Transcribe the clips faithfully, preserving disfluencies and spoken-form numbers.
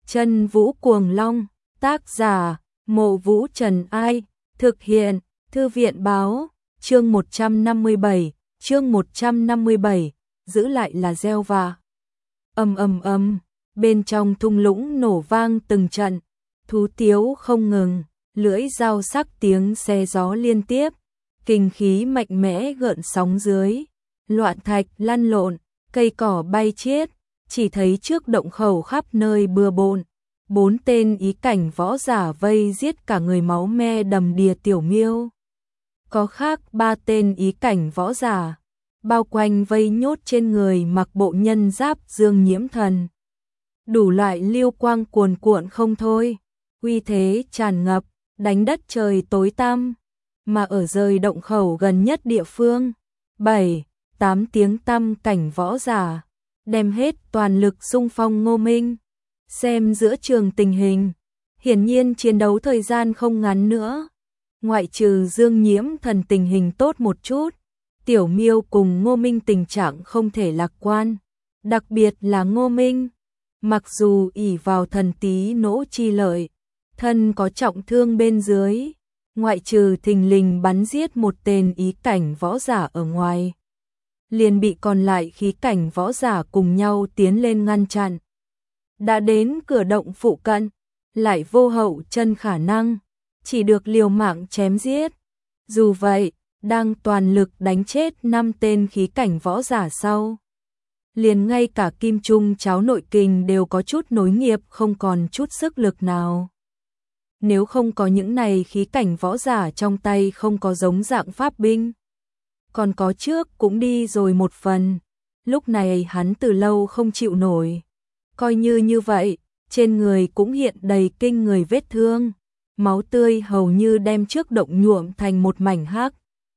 Chân Vũ Cuồng Long, tác giả, Mộ Vũ Trần Ai, thực hiện, Thư viện Báo, chương một trăm năm mươi bảy, chương một trăm năm mươi bảy, giữ lại là gieo vạ. Ầm ầm ầm, bên trong thung lũng nổ vang từng trận, thú tiếu không ngừng, lưỡi dao sắc tiếng xe gió liên tiếp, kinh khí mạnh mẽ gợn sóng dưới, loạn thạch lăn lộn, cây cỏ bay chiết, chỉ thấy trước động khẩu khắp nơi bừa bộn, bốn tên ý cảnh võ giả vây giết cả người máu me đầm đìa Tiểu Miêu. Có khác ba tên ý cảnh võ giả, bao quanh vây nhốt trên người mặc bộ nhân giáp Dương Nhiễm Thần. Đủ loại liêu quang cuồn cuộn không thôi, uy thế tràn ngập, đánh đất trời tối tăm, mà ở rời động khẩu gần nhất địa phương, bảy, tám tiếng tăm cảnh võ giả, đem hết toàn lực xung phong Ngô Minh. Xem giữa trường tình hình, hiển nhiên chiến đấu thời gian không ngắn nữa. Ngoại trừ Dương Nhiễm Thần tình hình tốt một chút, Tiểu Miêu cùng Ngô Minh tình trạng không thể lạc quan, đặc biệt là Ngô Minh. Mặc dù ỷ vào thần tí nỗ chi lợi, thân có trọng thương bên dưới, ngoại trừ thình lình bắn giết một tên ý cảnh võ giả ở ngoài, liền bị còn lại khí cảnh võ giả cùng nhau tiến lên ngăn chặn. Đã đến cửa động phụ cận, lại vô hậu chân khả năng, chỉ được liều mạng chém giết. Dù vậy, đang toàn lực đánh chết năm tên khí cảnh võ giả sau, liền ngay cả kim trung cháo nội kình đều có chút nối nghiệp, không còn chút sức lực nào. Nếu không có những này khí cảnh võ giả trong tay không có giống dạng pháp binh, còn có trước cũng đi rồi một phần, lúc này hắn từ lâu không chịu nổi. Coi như như vậy, trên người cũng hiện đầy kinh người vết thương, máu tươi hầu như đem trước động nhuộm thành một mảnh hắc.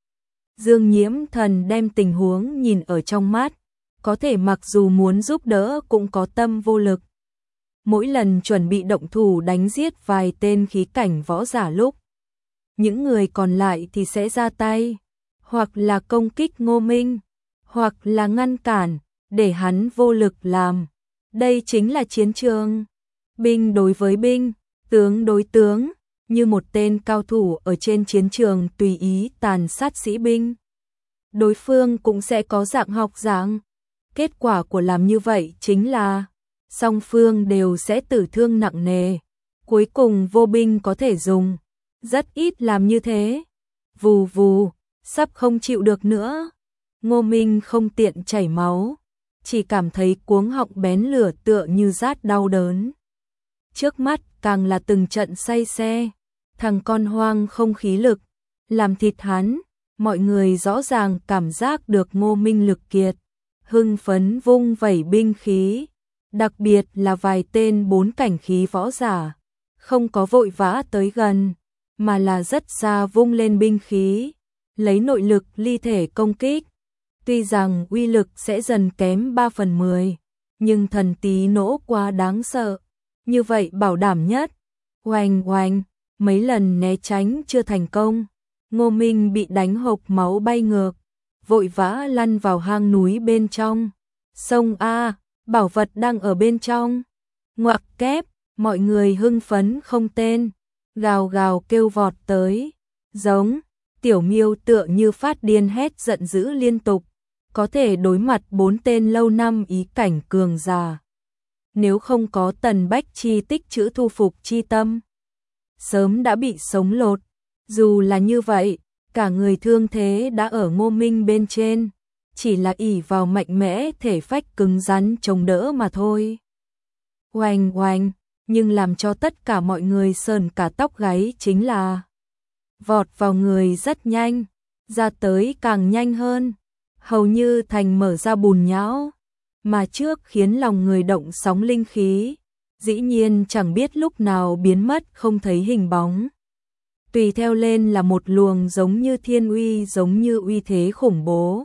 Dương Nhiễm Thần đem tình huống nhìn ở trong mắt, có thể mặc dù muốn giúp đỡ cũng có tâm vô lực. Mỗi lần chuẩn bị động thủ đánh giết vài tên khí cảnh võ giả lúc, những người còn lại thì sẽ ra tay, hoặc là công kích Ngô Minh, hoặc là ngăn cản, để hắn vô lực làm. Đây chính là chiến trường, binh đối với binh, tướng đối tướng, như một tên cao thủ ở trên chiến trường tùy ý tàn sát sĩ binh. Đối phương cũng sẽ có dạng học dạng. Kết quả của làm như vậy chính là song phương đều sẽ tử thương nặng nề, cuối cùng vô binh có thể dùng. Rất ít làm như thế. Vù vù, sắp không chịu được nữa. Ngô Minh không tiện chảy máu, chỉ cảm thấy cuống họng bén lửa tựa như rát đau đớn. Trước mắt càng là từng trận say xe, thằng con hoang không khí lực, làm thịt hắn, mọi người rõ ràng cảm giác được Ngô Minh lực kiệt, hưng phấn vung vẩy binh khí, đặc biệt là vài tên bốn cảnh khí võ giả, không có vội vã tới gần, mà là rất xa vung lên binh khí, lấy nội lực ly thể công kích. Tuy rằng uy lực sẽ dần kém ba phần mười, nhưng thần tí nỗ quá đáng sợ, như vậy bảo đảm nhất. Oanh oanh, mấy lần né tránh chưa thành công, Ngô Minh bị đánh hộc máu bay ngược, vội vã lăn vào hang núi bên trong. Sông A, bảo vật đang ở bên trong. Ngoặc kép, mọi người hưng phấn không tên, gào gào kêu vọt tới, giống. Tiểu Miêu tựa như phát điên hét giận dữ liên tục, có thể đối mặt bốn tên lâu năm ý cảnh cường giả. Nếu không có Tần Bách Chi tích trữ thu phục chi tâm, sớm đã bị sống lột. Dù là như vậy, cả người thương thế đã ở Ngô Minh bên trên, chỉ là ỷ vào mạnh mẽ thể phách cứng rắn chống đỡ mà thôi. Oanh oanh, nhưng làm cho tất cả mọi người sờn cả tóc gáy chính là vọt vào người rất nhanh, ra tới càng nhanh hơn, hầu như thành mở ra bùn nhão, mà trước khiến lòng người động sóng linh khí, dĩ nhiên chẳng biết lúc nào biến mất không thấy hình bóng. Tùy theo lên là một luồng giống như thiên uy, giống như uy thế khủng bố.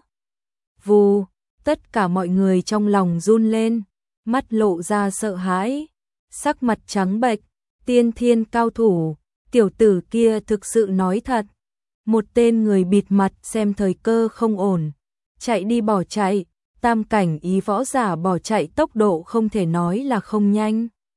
Vù, tất cả mọi người trong lòng run lên, mắt lộ ra sợ hãi, sắc mặt trắng bệch, tiên thiên cao thủ. Tiểu tử kia thực sự nói thật. Một tên người bịt mặt xem thời cơ không ổn, chạy đi bỏ chạy, tam cảnh ý võ giả bỏ chạy tốc độ không thể nói là không nhanh.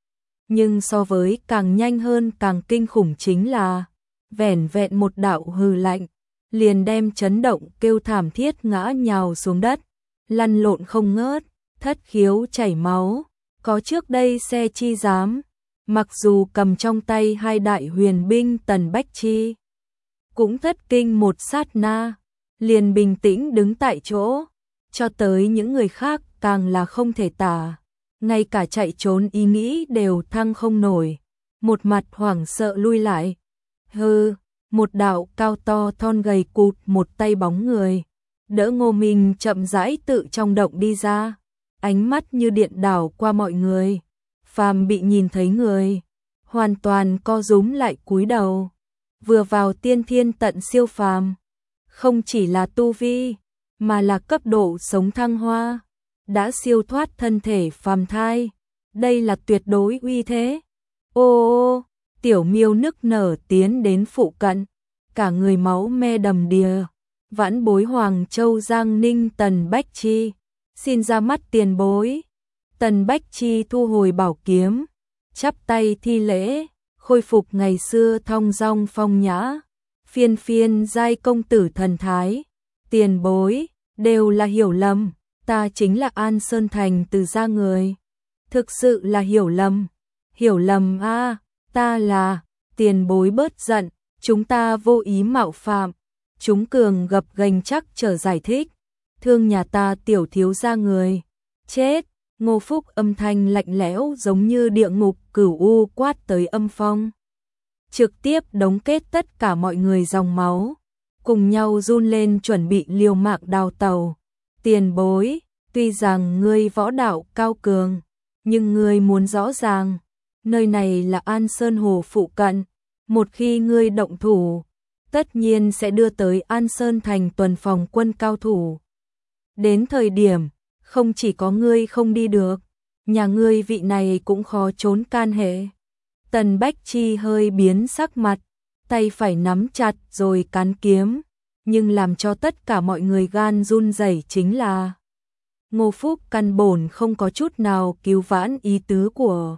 Nhưng so với càng nhanh hơn càng kinh khủng chính là vẻn vẹn một đạo hừ lạnh, liền đem chấn động kêu thảm thiết ngã nhào xuống đất, lăn lộn không ngớt, thất khiếu chảy máu, có trước đây xe chi dám, mặc dù cầm trong tay hai đại huyền binh Tần Bách Chi, cũng thất kinh một sát na, liền bình tĩnh đứng tại chỗ, cho tới những người khác càng là không thể tả, ngay cả chạy trốn ý nghĩ đều thăng không nổi, một mặt hoảng sợ lui lại. Hừ, một đạo cao to thon gầy cụt một tay bóng người, đỡ Ngô Minh chậm rãi tự trong động đi ra, ánh mắt như điện đảo qua mọi người, phàm bị nhìn thấy người, hoàn toàn co rúm lại cúi đầu, vừa vào tiên thiên tận siêu phàm, không chỉ là tu vi, mà là cấp độ sống thăng hoa, đã siêu thoát thân thể phàm thai, đây là tuyệt đối uy thế. Ô ô, Tiểu Miêu nức nở tiến đến phụ cận, cả người máu me đầm đìa, vãn bối Hoàng Châu Giang Ninh Tần Bách Chi, xin ra mắt tiền bối. Tần Bách Chi thu hồi bảo kiếm, chắp tay thi lễ, khôi phục ngày xưa thong dong phong nhã, phiên phiên giai công tử thần thái. Tiền bối, đều là hiểu lầm, ta chính là An Sơn Thành từ gia người. Thực sự là hiểu lầm, hiểu lầm a, à, ta là, tiền bối bớt giận, chúng ta vô ý mạo phạm. Chúng cường gập ghềnh chắc trở giải thích, thương nhà ta tiểu thiếu gia người. Chết, Ngô Phúc âm thanh lạnh lẽo giống như địa ngục cửu u quát tới âm phong. Trực tiếp đóng kết tất cả mọi người dòng máu, cùng nhau run lên chuẩn bị liều mạng đào tàu. Tiền bối, tuy rằng ngươi võ đạo cao cường, nhưng ngươi muốn rõ ràng, nơi này là An Sơn Hồ phụ cận, một khi ngươi động thủ, tất nhiên sẽ đưa tới An Sơn Thành tuần phòng quân cao thủ. Đến thời điểm, không chỉ có ngươi không đi được, nhà ngươi vị này cũng khó trốn can hệ. Tần Bách Chi hơi biến sắc mặt, tay phải nắm chặt rồi cán kiếm, nhưng làm cho tất cả mọi người gan run rẩy chính là Ngô Phúc căn bổn không có chút nào cứu vãn ý tứ của.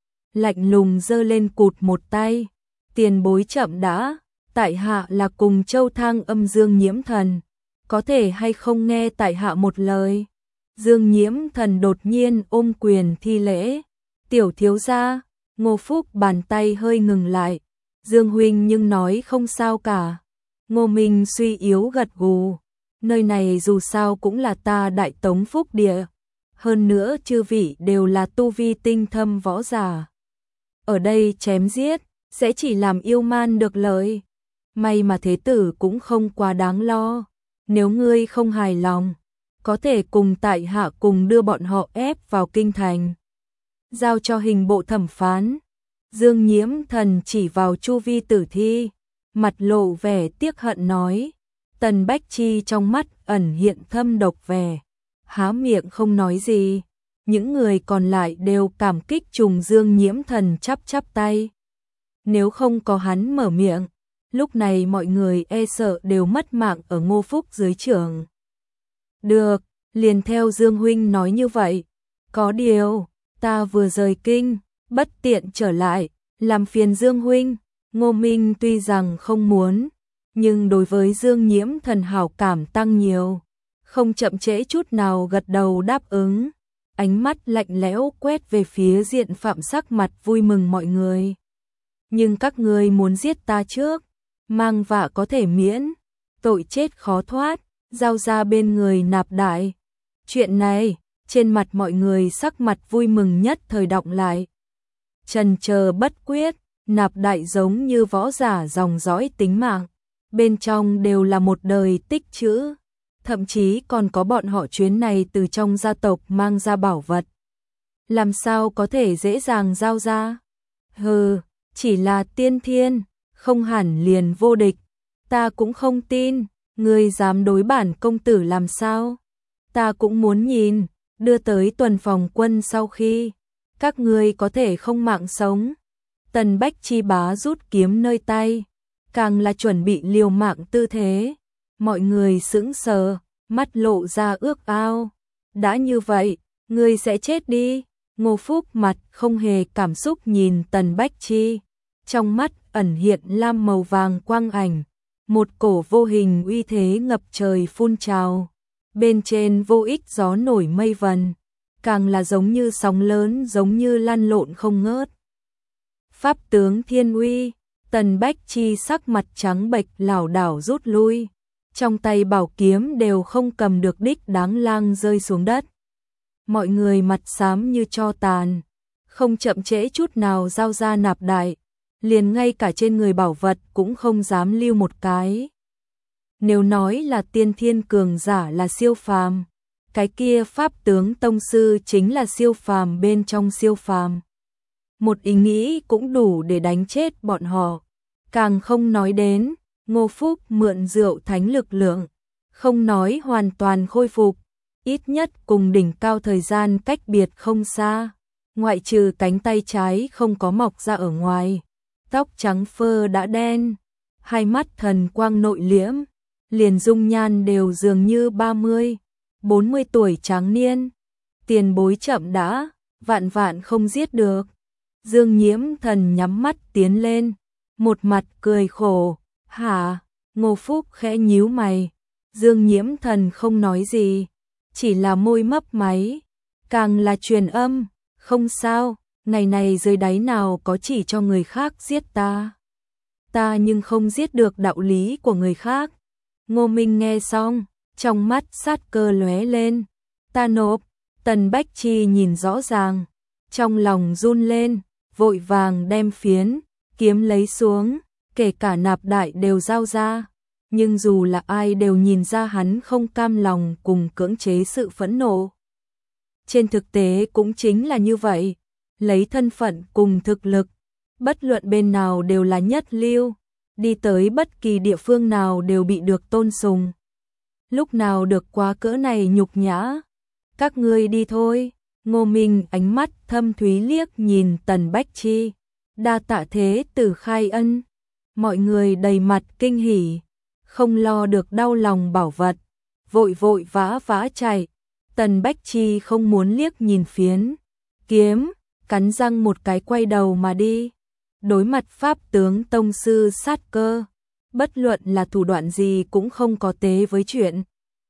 Lạnh lùng giơ lên cụt một tay, tiền bối chậm đã, tại hạ là cùng Châu Thang Âm Dương Nhiễm Thần, có thể hay không nghe tại hạ một lời. Dương Nhiễm Thần đột nhiên ôm quyền thi lễ, tiểu thiếu gia. Ngô Phúc bàn tay hơi ngừng lại, Dương huynh nhưng nói không sao cả. Ngô Minh suy yếu gật gù, nơi này dù sao cũng là ta Đại Tống Phúc địa, hơn nữa chư vị đều là tu vi tinh thâm võ giả. Ở đây chém giết, sẽ chỉ làm yêu man được lợi. May mà thế tử cũng không quá đáng lo, nếu ngươi không hài lòng, có thể cùng tại hạ cùng đưa bọn họ ép vào kinh thành. Giao cho hình bộ thẩm phán. Dương Nhiễm Thần chỉ vào chu vi tử thi, mặt lộ vẻ tiếc hận nói. Tần Bách Chi trong mắt ẩn hiện thâm độc vẻ, há miệng không nói gì. Những người còn lại đều cảm kích trùng Dương Nhiễm Thần chắp chắp tay. Nếu không có hắn mở miệng, lúc này mọi người e sợ đều mất mạng ở Ngô Phúc dưới trưởng. Được, liền theo Dương huynh nói như vậy. Có điều, ta vừa rời kinh, bất tiện trở lại, làm phiền Dương huynh. Ngô Minh tuy rằng không muốn, nhưng đối với Dương Nhiễm Thần hảo cảm tăng nhiều, không chậm trễ chút nào gật đầu đáp ứng, ánh mắt lạnh lẽo quét về phía Diện Phạm sắc mặt vui mừng mọi người. Nhưng các ngươi muốn giết ta trước, mang vạ có thể miễn, tội chết khó thoát, giao ra bên người Nạp Đại. Chuyện này, trên mặt mọi người sắc mặt vui mừng nhất thời động lại. Trần chờ bất quyết, Nạp Đại giống như võ giả dòng dõi tính mạng, bên trong đều là một đời tích trữ, thậm chí còn có bọn họ chuyến này từ trong gia tộc mang ra bảo vật. Làm sao có thể dễ dàng giao ra? Hừ, chỉ là tiên thiên, không hẳn liền vô địch, ta cũng không tin, ngươi dám đối bản công tử làm sao? Ta cũng muốn nhìn, đưa tới tuần phòng quân sau khi, các ngươi có thể không mạng sống. Tần Bách Chi bá rút kiếm nơi tay, càng là chuẩn bị liều mạng tư thế. Mọi người sững sờ, mắt lộ ra ước ao. Đã như vậy, ngươi sẽ chết đi. Ngô Phúc mặt không hề cảm xúc nhìn Tần Bách Chi, trong mắt ẩn hiện lam màu vàng quang ảnh, một cổ vô hình uy thế ngập trời phun trào, bên trên vô ích gió nổi mây vần, càng là giống như sóng lớn, giống như lăn lộn không ngớt. Pháp tướng thiên uy, Tần Bách Chi sắc mặt trắng bệch lảo đảo rút lui, trong tay bảo kiếm đều không cầm được đích đáng lang rơi xuống đất. Mọi người mặt xám như tro tàn, không chậm trễ chút nào giao ra nạp đại, liền ngay cả trên người bảo vật cũng không dám lưu một cái. Nếu nói là tiên thiên cường giả là siêu phàm, cái kia pháp tướng tông sư chính là siêu phàm bên trong siêu phàm. Một ý nghĩ cũng đủ để đánh chết bọn họ, càng không nói đến Ngô Phúc mượn rượu thánh lực lượng, không nói hoàn toàn khôi phục, ít nhất cùng đỉnh cao thời gian cách biệt không xa, ngoại trừ cánh tay trái không có mọc ra ở ngoài, tóc trắng phơ đã đen, hai mắt thần quang nội liễm, liền dung nhan đều dường như ba mươi, bốn mươi tuổi tráng niên. Tiền bối chậm đã, vạn vạn không giết được. Dương Nhiễm Thần nhắm mắt tiến lên, một mặt cười khổ, hả? Ngô Phúc khẽ nhíu mày, Dương Nhiễm Thần không nói gì, chỉ là môi mấp máy, càng là truyền âm, không sao, ngày này dưới đáy nào có chỉ cho người khác giết ta. Ta nhưng không giết được đạo lý của người khác. Ngô Minh nghe xong, trong mắt sát cơ lóe lên, ta nộp. Tần Bách Chi nhìn rõ ràng, trong lòng run lên, vội vàng đem phiến kiếm lấy xuống, kể cả nạp đại đều giao ra, nhưng dù là ai đều nhìn ra hắn không cam lòng cùng cưỡng chế sự phẫn nộ. Trên thực tế cũng chính là như vậy, lấy thân phận cùng thực lực, bất luận bên nào đều là nhất lưu, đi tới bất kỳ địa phương nào đều bị được tôn sùng. Lúc nào được quá cỡ này nhục nhã, các ngươi đi thôi. Ngô Minh ánh mắt thâm thúy liếc nhìn Tần Bách Chi, đa tạ thế tử khai ân. Mọi người đầy mặt kinh hỉ, không lo được đau lòng bảo vật, vội vội vã vã chạy. Tần Bách Chi không muốn liếc nhìn phiến kiếm, cắn răng một cái quay đầu mà đi. Đối mặt pháp tướng tông sư sát cơ, bất luận là thủ đoạn gì cũng không có tế với chuyện.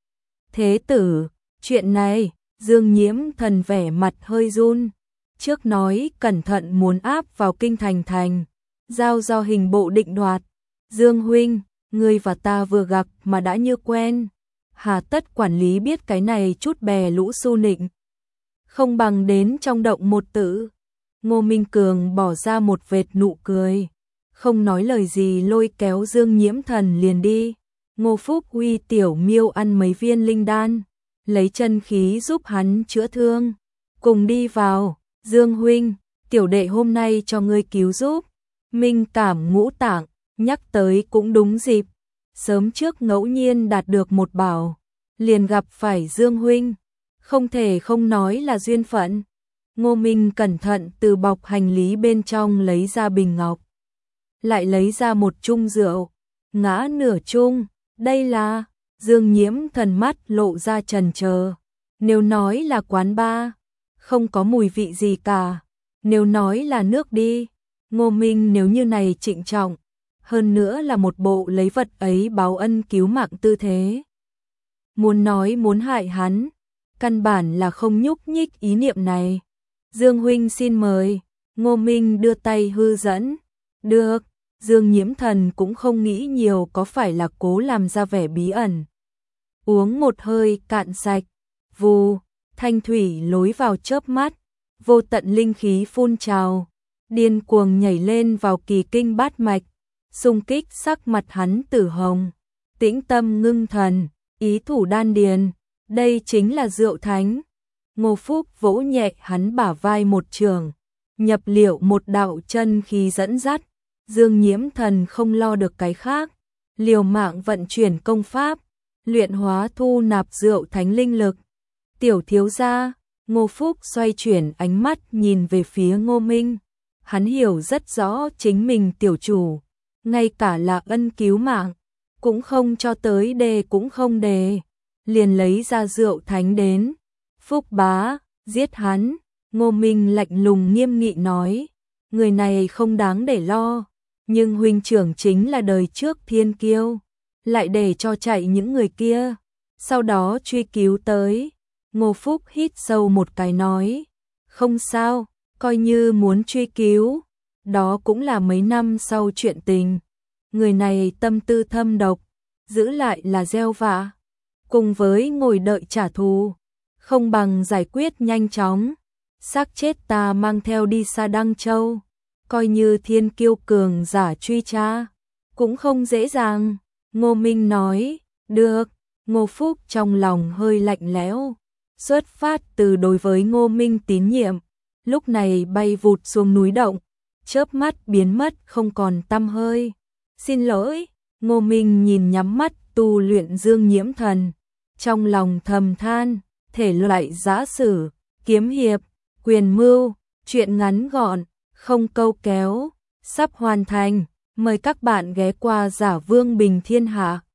Thế tử, chuyện này, Dương Nhiễm Thần vẻ mặt hơi run, trước nói cẩn thận muốn áp vào kinh thành thành, giao do hình bộ định đoạt. Dương huynh, ngươi và ta vừa gặp mà đã như quen, hà tất quản lý biết cái này chút bè lũ su nịnh, không bằng đến trong động một tự. Ngô Minh Cường bỏ ra một vệt nụ cười, không nói lời gì lôi kéo Dương Nhiễm Thần liền đi. Ngô Phúc uy tiểu miêu ăn mấy viên linh đan, lấy chân khí giúp hắn chữa thương, cùng đi vào. Dương huynh, tiểu đệ hôm nay cho ngươi cứu giúp. Minh cảm ngũ tạng, nhắc tới cũng đúng dịp, sớm trước ngẫu nhiên đạt được một bảo, liền gặp phải Dương huynh, không thể không nói là duyên phận. Ngô Minh cẩn thận từ bọc hành lý bên trong lấy ra bình ngọc, lại lấy ra một chung rượu, ngã nửa chung, đây là. Dương Nhiễm Thần mắt lộ ra chần chờ, nếu nói là quán bar, không có mùi vị gì cả, nếu nói là nước đi. Ngô Minh nếu như này trịnh trọng, hơn nữa là một bộ lấy vật ấy báo ân cứu mạng tư thế. Muốn nói muốn hại hắn, căn bản là không nhúc nhích ý niệm này. Dương huynh xin mời. Ngô Minh đưa tay hư dẫn. Được. Dương Nhiễm Thần cũng không nghĩ nhiều, có phải là cố làm ra vẻ bí ẩn. Uống một hơi cạn sạch, vù, thanh thủy lối vào chớp mắt, vô tận linh khí phun trào, điên cuồng nhảy lên vào kỳ kinh bát mạch, xung kích sắc mặt hắn tử hồng, tĩnh tâm ngưng thần, ý thủ đan điền, đây chính là rượu thánh. Ngô Phúc vỗ nhẹ hắn bả vai một trường, nhập liệu một đạo chân khí dẫn dắt. Dương Nhiễm Thần không lo được cái khác, liều mạng vận chuyển công pháp, luyện hóa thu nạp rượu thánh linh lực. Tiểu thiếu gia. Ngô Phúc xoay chuyển ánh mắt nhìn về phía Ngô Minh, hắn hiểu rất rõ chính mình tiểu chủ, ngay cả là ân cứu mạng, cũng không cho tới đề cũng không đề, liền lấy ra rượu thánh đến. Phúc bá, giết hắn. Ngô Minh lạnh lùng nghiêm nghị nói, người này không đáng để lo, nhưng huynh trưởng chính là đời trước thiên kiêu, lại để cho chạy những người kia, sau đó truy cứu tới. Ngô Phúc hít sâu một cái nói, không sao, coi như muốn truy cứu, đó cũng là mấy năm sau chuyện tình. Người này tâm tư thâm độc, giữ lại là gieo vạ, cùng với ngồi đợi trả thù, không bằng giải quyết nhanh chóng. Xác chết ta mang theo đi xa Đăng Châu, coi như thiên kiêu cường giả truy tra, cũng không dễ dàng. Ngô Minh nói, được. Ngô Phúc trong lòng hơi lạnh lẽo, xuất phát từ đối với Ngô Minh tín nhiệm, lúc này bay vụt xuống núi động, chớp mắt biến mất không còn tăm hơi. Xin lỗi. Ngô Minh nhìn nhắm mắt tu luyện Dương Nhiễm Thần, trong lòng thầm than, thể loại giã sử, kiếm hiệp, quyền mưu, truyện ngắn gọn, không câu kéo, sắp hoàn thành, mời các bạn ghé qua Giả Vương Bình Thiên Hạ.